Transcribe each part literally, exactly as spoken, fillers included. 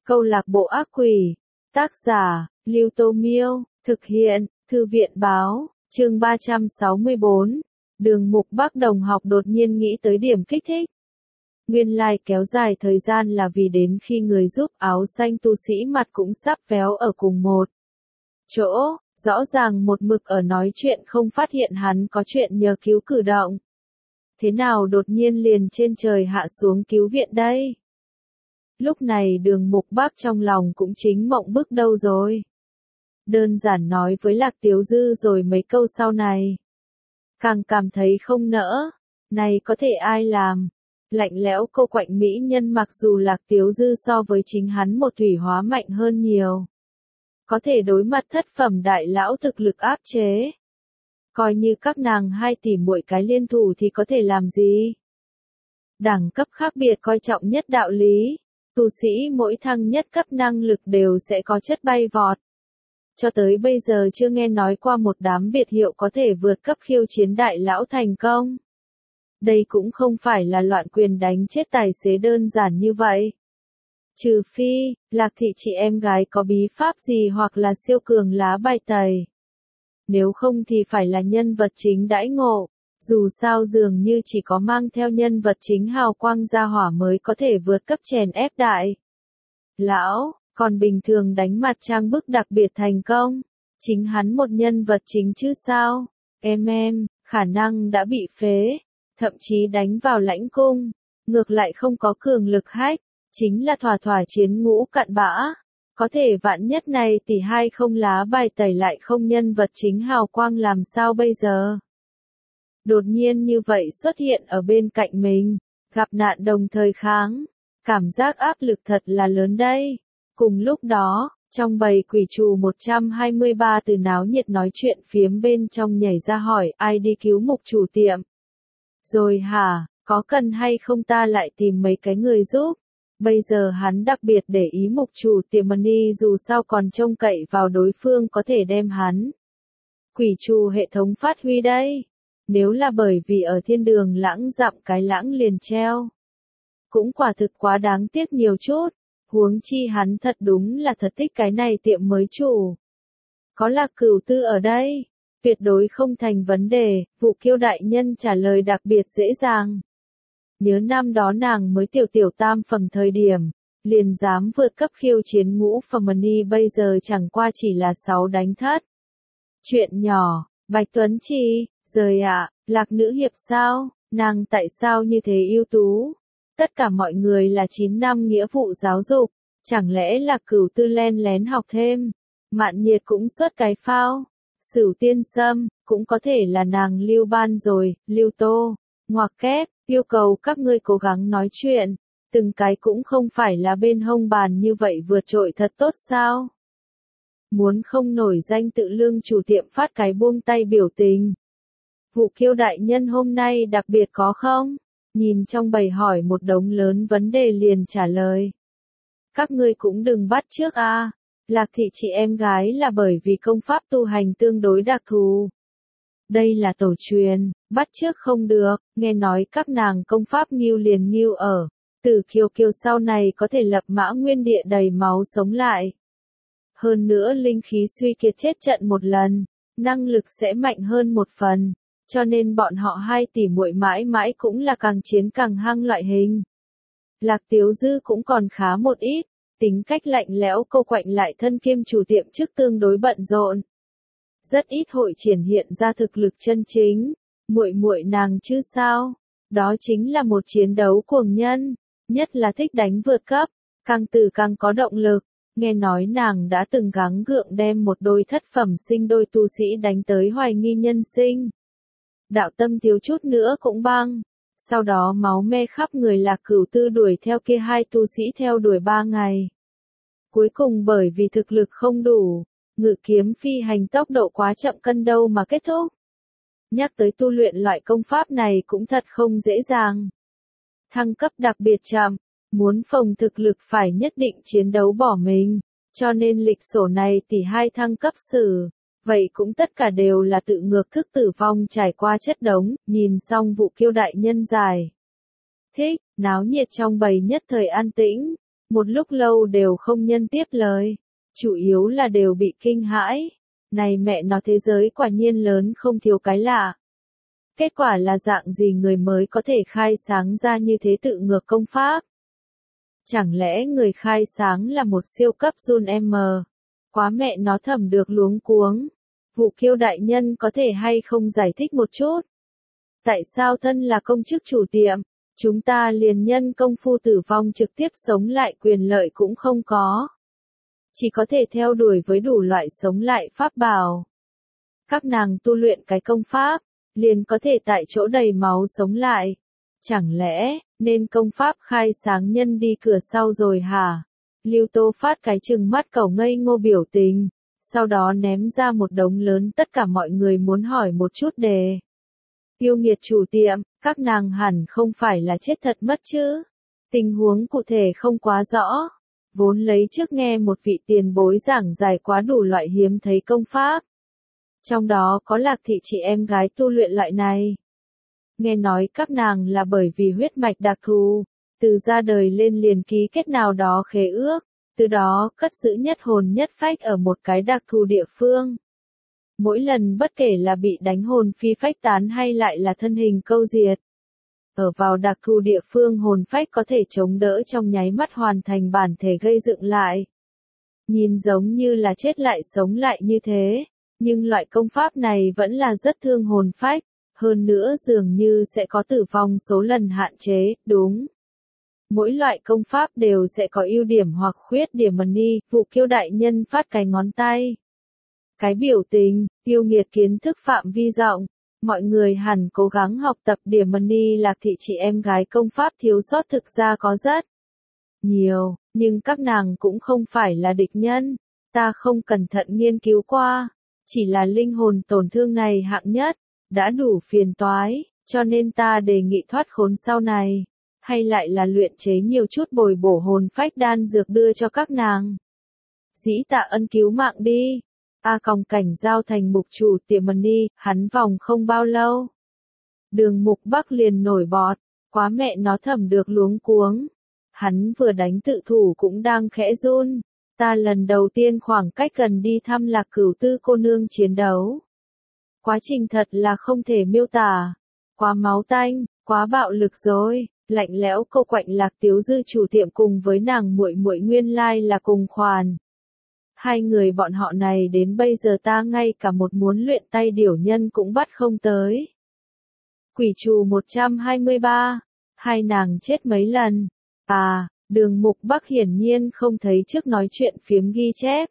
Câu lạc bộ ác quỷ. Tác giả, Lưu Tô Miêu. Thực hiện, Thư viện Báo. Chương ba trăm sáu mươi bốn. Đường Mục Bắc đồng học đột nhiên nghĩ tới điểm kích thích. Nguyên lai like kéo dài thời gian là vì đến khi người giúp áo xanh tu sĩ mặt cũng sắp véo ở cùng một chỗ, rõ ràng một mực ở nói chuyện không phát hiện hắn có chuyện nhờ cứu cử động. Thế nào đột nhiên liền trên trời hạ xuống cứu viện đây? Lúc này Đường Mục Bắc trong lòng cũng chính mộng bức đâu rồi. Đơn giản nói với Lạc Tiếu Dư rồi mấy câu sau này. Càng cảm thấy không nỡ. Này có thể ai làm? Lạnh lẽo cô quạnh mỹ nhân mặc dù Lạc Tiếu Dư so với chính hắn một thủy hóa mạnh hơn nhiều. Có thể đối mặt thất phẩm đại lão thực lực áp chế. Coi như các nàng hai tỷ muội cái liên thủ thì có thể làm gì? Đẳng cấp khác biệt coi trọng nhất đạo lý. Tu sĩ mỗi thăng nhất cấp năng lực đều sẽ có chất bay vọt. Cho tới bây giờ chưa nghe nói qua một đám biệt hiệu có thể vượt cấp khiêu chiến đại lão thành công. Đây cũng không phải là loạn quyền đánh chết tài xế đơn giản như vậy. Trừ phi, Lạc thị chị em gái có bí pháp gì hoặc là siêu cường lá bài tẩy. Nếu không thì phải là nhân vật chính đãi ngộ. Dù sao dường như chỉ có mang theo nhân vật chính hào quang gia hỏa mới có thể vượt cấp chèn ép đại lão, còn bình thường đánh mặt trang bức đặc biệt thành công. Chính hắn một nhân vật chính chứ sao? Em em, khả năng đã bị phế, thậm chí đánh vào lãnh cung, ngược lại không có cường lực hách, chính là thỏa thỏa chiến ngũ cặn bã. Có thể vạn nhất này tỷ hai không lá bài tẩy lại không nhân vật chính hào quang làm sao bây giờ? Đột nhiên như vậy xuất hiện ở bên cạnh mình, gặp nạn đồng thời kháng, cảm giác áp lực thật là lớn đây. Cùng lúc đó, trong bầy quỷ trù một trăm hai mươi ba từ náo nhiệt nói chuyện phiếm bên trong nhảy ra hỏi ai đi cứu Mục chủ tiệm. Rồi hả, có cần hay không ta lại tìm mấy cái người giúp? Bây giờ hắn đặc biệt để ý Mục chủ tiệm Money dù sao còn trông cậy vào đối phương có thể đem hắn. Quỷ trù hệ thống phát huy đây. Nếu là bởi vì ở thiên đường lãng dặm cái lãng liền treo. Cũng quả thực quá đáng tiếc nhiều chút. Huống chi hắn thật đúng là thật thích cái này tiệm mới chủ. Có Lạc Cửu Tư ở đây. Tuyệt đối không thành vấn đề. Vụ Kiêu đại nhân trả lời đặc biệt dễ dàng. Nhớ năm đó nàng mới tiểu tiểu tam phẩm thời điểm. Liền dám vượt cấp khiêu chiến ngũ phẩm Money bây giờ chẳng qua chỉ là sáu đánh thất. Chuyện nhỏ, Bạch Tuấn Chi. Rời ạ, à, Lạc nữ hiệp sao, nàng tại sao như thế ưu tú? Tất cả mọi người là chín năm nghĩa vụ giáo dục, chẳng lẽ Lạc Cửu Tư len lén học thêm? Mạn Nhiệt cũng xuất cái phao. Sửu Tiên Sâm, cũng có thể là nàng Lưu Ban rồi, Lưu Tô, ngoặc kép, yêu cầu các ngươi cố gắng nói chuyện, từng cái cũng không phải là bên hông bàn như vậy vượt trội thật tốt sao? Muốn không nổi danh tự lương chủ tiệm phát cái buông tay biểu tình. Vụ Kiêu đại nhân hôm nay đặc biệt có không? Nhìn trong bầy hỏi một đống lớn vấn đề liền trả lời. Các ngươi cũng đừng bắt chước a. À. Lạc thị chị em gái là bởi vì công pháp tu hành tương đối đặc thù. Đây là tổ truyền, bắt chước không được, nghe nói các nàng công pháp nghiêu liền nghiêu ở. Từ Kiều Kiều sau này có thể lập mã nguyên địa đầy máu sống lại. Hơn nữa linh khí suy kiệt chết trận một lần, năng lực sẽ mạnh hơn một phần. Cho nên bọn họ hai tỷ muội mãi mãi cũng là càng chiến càng hăng loại hình. Lạc Tiếu Dư cũng còn khá một ít, tính cách lạnh lẽo cô quạnh lại thân kiêm chủ tiệm trước tương đối bận rộn. Rất ít hội triển hiện ra thực lực chân chính, muội muội nàng chứ sao? Đó chính là một chiến đấu cuồng nhân, nhất là thích đánh vượt cấp, càng từ càng có động lực. Nghe nói nàng đã từng gắng gượng đem một đôi thất phẩm sinh đôi tu sĩ đánh tới hoài nghi nhân sinh. Đạo tâm thiếu chút nữa cũng băng. Sau đó máu me khắp người Lạc Cửu Tư đuổi theo kia hai tu sĩ theo đuổi ba ngày. Cuối cùng bởi vì thực lực không đủ, ngự kiếm phi hành tốc độ quá chậm cân đâu mà kết thúc. Nhắc tới tu luyện loại công pháp này cũng thật không dễ dàng. Thăng cấp đặc biệt chậm, muốn phòng thực lực phải nhất định chiến đấu bỏ mình, cho nên lịch sổ này tỷ hai thăng cấp sử. Vậy cũng tất cả đều là tự ngược thức tử vong trải qua chất đống, nhìn xong Vụ Kiêu đại nhân dài. Thích, náo nhiệt trong bầy nhất thời an tĩnh, Một lúc lâu đều không nhân tiếp lời. Chủ yếu là đều bị kinh hãi. Này mẹ nó, thế giới quả nhiên lớn không thiếu cái lạ. Kết quả là dạng gì người mới có thể khai sáng ra như thế tự ngược công pháp? Chẳng lẽ người khai sáng là một siêu cấp Jun M? Quá mẹ nó thầm được luống cuống. Vụ Kiêu đại nhân có thể hay không giải thích một chút? Tại sao thân là công chức chủ tiệm, chúng ta liền nhân công phu tử vong trực tiếp sống lại quyền lợi cũng không có? Chỉ có thể theo đuổi với đủ loại sống lại pháp bảo. Các nàng tu luyện cái công pháp, liền có thể tại chỗ đầy máu sống lại. Chẳng lẽ, nên công pháp khai sáng nhân đi cửa sau rồi hả? Lưu Tô Phát cái trừng mắt cẩu ngây ngô biểu tình, sau đó ném ra một đống lớn tất cả mọi người muốn hỏi một chút đề. Yêu nghiệt chủ tiệm, các nàng hẳn không phải là chết thật mất chứ? Tình huống cụ thể không quá rõ. Vốn lấy trước nghe một vị tiền bối giảng giải quá đủ loại hiếm thấy công pháp. Trong đó có Lạc Thị chị em gái tu luyện loại này. Nghe nói các nàng là bởi vì huyết mạch đặc thù, từ ra đời lên liền ký kết nào đó khế ước, từ đó cất giữ nhất hồn nhất phách ở một cái đặc thù địa phương. Mỗi lần bất kể là bị đánh hồn phi phách tán hay lại là thân hình câu diệt. Ở vào đặc thù địa phương hồn phách có thể chống đỡ trong nháy mắt hoàn thành bản thể gây dựng lại. Nhìn giống như là chết lại sống lại như thế, nhưng loại công pháp này vẫn là rất thương hồn phách, hơn nữa dường như sẽ có tử vong số lần hạn chế, đúng. Mỗi loại công pháp đều sẽ có ưu điểm hoặc khuyết điểm. Ni, Vụ Kiêu đại nhân phát cái ngón tay. Cái biểu tình, yêu nghiệt kiến thức phạm vi rộng. Mọi người hẳn cố gắng học tập điểm. Ni Lạc Thị chị em gái công pháp thiếu sót thực ra có rất nhiều, nhưng các nàng cũng không phải là địch nhân. Ta không cẩn thận nghiên cứu qua, chỉ là linh hồn tổn thương này hạng nhất, đã đủ phiền toái, cho nên ta đề nghị thoát khốn sau này, hay lại là luyện chế nhiều chút bồi bổ hồn phách đan dược đưa cho các nàng. Dĩ tạ ân cứu mạng đi. A Còng Cảnh giao thành mục chủ tiệm Ni, hắn vòng không bao lâu. Đường Mục Bắc liền nổi bọt, quá mẹ nó thầm được luống cuống. Hắn vừa đánh tự thủ cũng đang khẽ run. Ta lần đầu tiên khoảng cách gần đi thăm Lạc Cửu Tư cô nương chiến đấu. Quá trình thật là không thể miêu tả. Quá máu tanh, quá bạo lực rồi. Lạnh lẽo cô quạnh Lạc Tiếu Dư chủ tiệm cùng với nàng muội muội nguyên lai là cùng khoản. Hai người bọn họ này đến bây giờ ta ngay cả một muốn luyện tay điểu nhân cũng bắt không tới. Quỷ trù một trăm hai mươi ba. Hai nàng chết mấy lần. À, Đường Mục Bắc hiển nhiên không thấy trước nói chuyện phiếm ghi chép.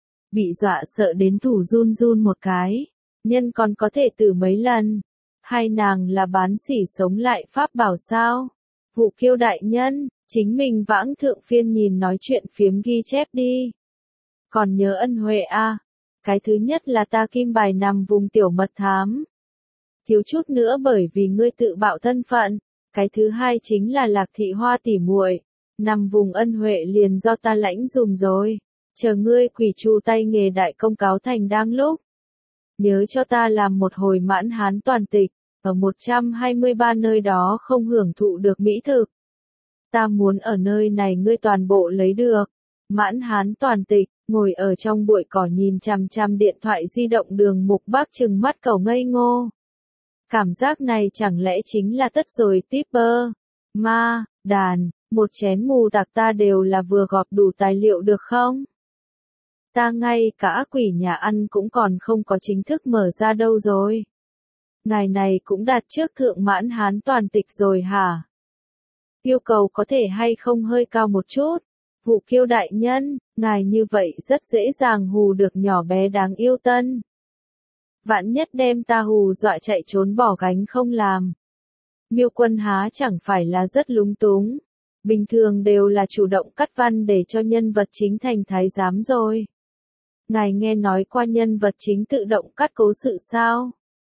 Bị dọa sợ đến thủ run run một cái. Nhân còn có thể tử mấy lần. Hai nàng là bán sỉ sống lại pháp bảo sao? Vụ Kiêu đại nhân, chính mình vãng thượng phiên nhìn nói chuyện phiếm ghi chép đi. Còn nhớ ân huệ a? Cái thứ nhất là ta kim bài nằm vùng tiểu mật thám. Thiếu chút nữa bởi vì ngươi tự bạo thân phận. Cái thứ hai chính là Lạc Thị Hoa tỉ muội, nằm vùng ân huệ liền do ta lãnh dùng rồi. Chờ ngươi quỷ tru tay nghề đại công cáo thành đang lúc. Nhớ cho ta làm một hồi mãn hán toàn tịch, ở một trăm hai mươi ba nơi đó không hưởng thụ được mỹ thực. Ta muốn ở nơi này ngươi toàn bộ lấy được. Mãn hán toàn tịch, ngồi ở trong bụi cỏ nhìn chằm chằm điện thoại di động Đường Mục Bắc trừng mắt cẩu ngây ngô. Cảm giác này chẳng lẽ chính là tất rồi tipper, ma, đàn, một chén mù tạc ta đều là vừa gọp đủ tài liệu được không? Ta ngay cả quỷ nhà ăn cũng còn không có chính thức mở ra đâu rồi. Ngài này cũng đạt trước thượng mãn hán toàn tịch rồi hả? Yêu cầu có thể hay không hơi cao một chút? Vụ Kiêu đại nhân, ngài như vậy rất dễ dàng hù được nhỏ bé đáng yêu tân. Vạn nhất đem ta hù dọa chạy trốn bỏ gánh không làm. Miêu Quân há chẳng phải là rất lúng túng. Bình thường đều là chủ động cắt văn để cho nhân vật chính thành thái giám rồi. Ngài nghe nói qua nhân vật chính tự động cắt cố sự sao?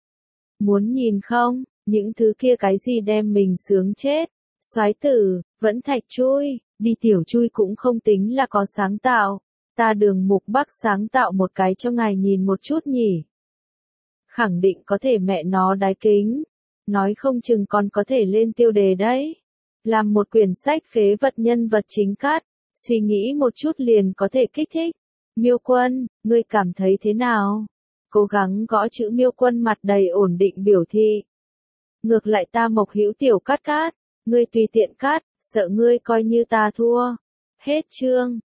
Muốn nhìn không, những thứ kia cái gì đem mình sướng chết. Soái tử, vẫn thạch chui, đi tiểu chui cũng không tính là có sáng tạo. Ta Đường Mục Bắc sáng tạo một cái cho ngài nhìn một chút nhỉ. Khẳng định có thể mẹ nó đái kính. Nói không chừng còn có thể lên tiêu đề đấy. Làm một quyển sách phế vật nhân vật chính cắt. suy nghĩ một chút liền có thể kích thích. Miêu Quân, ngươi cảm thấy thế nào? Cố gắng gõ chữ Miêu Quân mặt đầy ổn định biểu thị. Ngược lại ta Mộc Hữu tiểu cát cát, ngươi tùy tiện cát, sợ ngươi coi như ta thua. Hết chương.